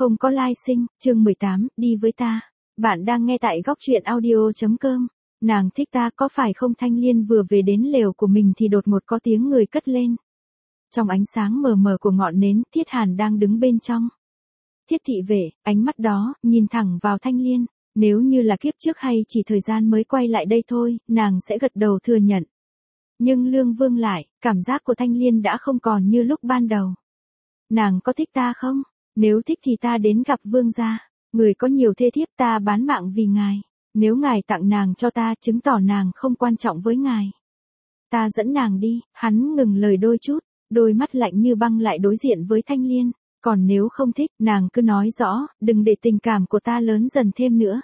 Không có lai sinh, chương 18, đi với ta. Bạn đang nghe tại góc truyện audio.com. Nàng thích ta có phải không? Thanh Liên vừa về đến lều của mình thì đột ngột có tiếng người cất lên. Trong ánh sáng mờ mờ của ngọn nến, Thiết Hàn đang đứng bên trong. Thiết thị vệ, ánh mắt đó, nhìn thẳng vào Thanh Liên. Nếu như là kiếp trước hay chỉ thời gian mới quay lại đây thôi, nàng sẽ gật đầu thừa nhận. Nhưng Lương Vương lại, cảm giác của Thanh Liên đã không còn như lúc ban đầu. Nàng có thích ta không? Nếu thích thì ta đến gặp vương gia. Người có nhiều thê thiếp, ta bán mạng vì ngài. Nếu ngài tặng nàng cho ta, chứng tỏ nàng không quan trọng với ngài. Ta dẫn nàng đi. Hắn ngừng lời đôi chút, đôi mắt lạnh như băng lại đối diện với Thanh Liên. Còn nếu không thích, nàng cứ nói rõ, đừng để tình cảm của ta lớn dần thêm nữa.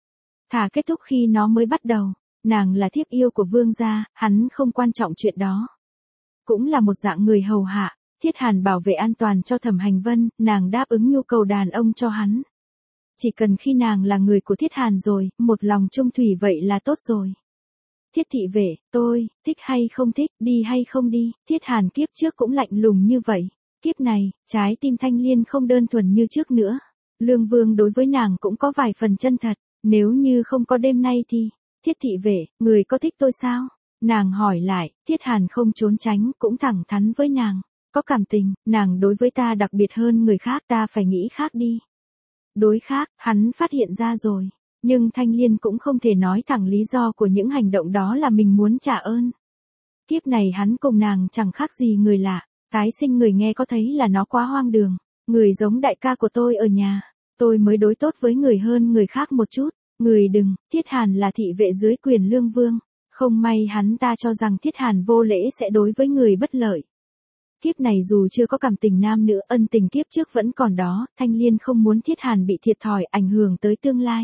Thà kết thúc khi nó mới bắt đầu. Nàng là thiếp yêu của vương gia, hắn không quan trọng chuyện đó. Cũng là một dạng người hầu hạ. Thiết Hàn bảo vệ an toàn cho Thẩm Hành Vân, nàng đáp ứng nhu cầu đàn ông cho hắn. Chỉ cần khi nàng là người của Thiết Hàn rồi, một lòng chung thủy vậy là tốt rồi. Thiết thị vệ, tôi, thích hay không thích, đi hay không đi, Thiết Hàn kiếp trước cũng lạnh lùng như vậy. Kiếp này, trái tim Thanh Liên không đơn thuần như trước nữa. Lương Vương đối với nàng cũng có vài phần chân thật, nếu như không có đêm nay thì, Thiết thị vệ, người có thích tôi sao? Nàng hỏi lại, Thiết Hàn không trốn tránh, cũng thẳng thắn với nàng. Có cảm tình, nàng đối với ta đặc biệt hơn người khác, ta phải nghĩ khác đi. Đối khác, hắn phát hiện ra rồi. Nhưng Thanh Liên cũng không thể nói thẳng lý do của những hành động đó là mình muốn trả ơn. Kiếp này hắn cùng nàng chẳng khác gì người lạ. Tái sinh người nghe có thấy là nó quá hoang đường. Người giống đại ca của tôi ở nhà. Tôi mới đối tốt với người hơn người khác một chút. Người đừng, Thiết Hàn là thị vệ dưới quyền Lương Vương. Không may hắn ta cho rằng Thiết Hàn vô lễ sẽ đối với người bất lợi. Kiếp này dù chưa có cảm tình nam nữ, ân tình kiếp trước vẫn còn đó, Thanh Liên không muốn Thiết Hàn bị thiệt thòi ảnh hưởng tới tương lai.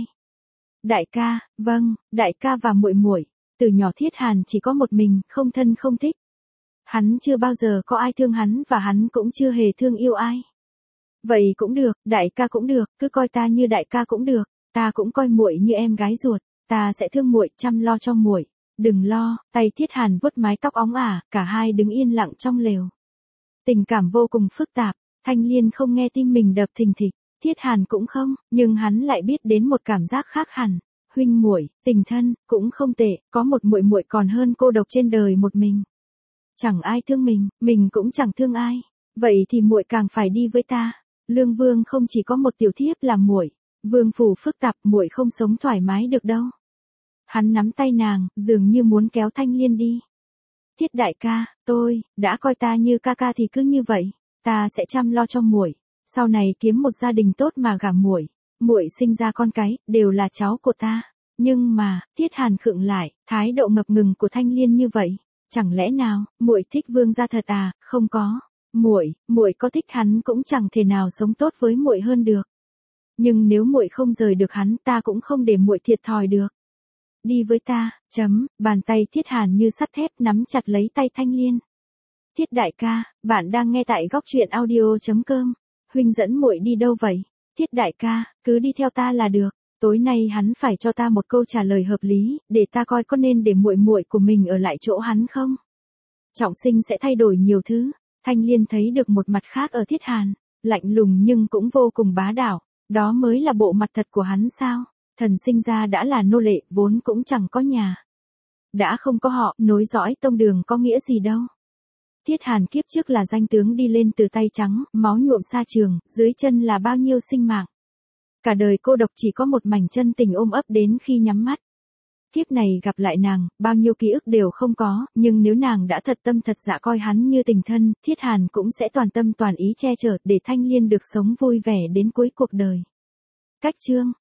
Đại ca, vâng, đại ca và muội muội. Từ nhỏ Thiết Hàn chỉ có một mình, không thân không thích. Hắn chưa bao giờ có ai thương hắn và hắn cũng chưa hề thương yêu ai. Vậy cũng được, đại ca cũng được, cứ coi ta như đại ca cũng được, ta cũng coi muội như em gái ruột, ta sẽ thương muội, chăm lo cho muội. Đừng lo, tay Thiết Hàn vuốt mái tóc óng ả, cả hai đứng yên lặng trong lều. Tình cảm vô cùng phức tạp, Thanh Liên không nghe tim mình đập thình thịch, Thiết Hàn cũng không, nhưng hắn lại biết đến một cảm giác khác hẳn. Huynh muội, tình thân, cũng không tệ, có một muội muội còn hơn cô độc trên đời một mình. Chẳng ai thương mình cũng chẳng thương ai. Vậy thì muội càng phải đi với ta. Lương Vương không chỉ có một tiểu thiếp là muội, vương phủ phức tạp, muội không sống thoải mái được đâu. Hắn nắm tay nàng, dường như muốn kéo Thanh Liên đi. Thiết đại ca, tôi đã coi ta như ca ca thì cứ như vậy, ta sẽ chăm lo cho muội, sau này kiếm một gia đình tốt mà gả muội, muội sinh ra con cái đều là cháu của ta. Nhưng mà, Thiết Hàn khựng lại, thái độ ngập ngừng của Thanh Liên như vậy, chẳng lẽ nào muội thích vương gia thật à? Không có, muội có thích hắn cũng chẳng thể nào sống tốt với muội hơn được. Nhưng nếu muội không rời được hắn, ta cũng không để muội thiệt thòi được. Đi với ta, bàn tay Thiết Hàn như sắt thép nắm chặt lấy tay Thanh Liên. Thiết đại ca, bạn đang nghe tại góc truyện audio.com. Huynh dẫn muội đi đâu vậy? Thiết đại ca, cứ đi theo ta là được. Tối nay hắn phải cho ta một câu trả lời hợp lý, để ta coi có nên để muội muội của mình ở lại chỗ hắn không? Trọng sinh sẽ thay đổi nhiều thứ. Thanh Liên thấy được một mặt khác ở Thiết Hàn, lạnh lùng nhưng cũng vô cùng bá đạo. Đó mới là bộ mặt thật của hắn sao? Thần sinh ra đã là nô lệ, vốn cũng chẳng có nhà. Đã không có họ, nối dõi tông đường có nghĩa gì đâu. Thiết Hàn kiếp trước là danh tướng đi lên từ tay trắng, máu nhuộm sa trường, dưới chân là bao nhiêu sinh mạng. Cả đời cô độc chỉ có một mảnh chân tình ôm ấp đến khi nhắm mắt. Kiếp này gặp lại nàng, bao nhiêu ký ức đều không có, nhưng nếu nàng đã thật tâm thật dạ coi hắn như tình thân, Thiết Hàn cũng sẽ toàn tâm toàn ý che chở để Thanh Liên được sống vui vẻ đến cuối cuộc đời. Cách chương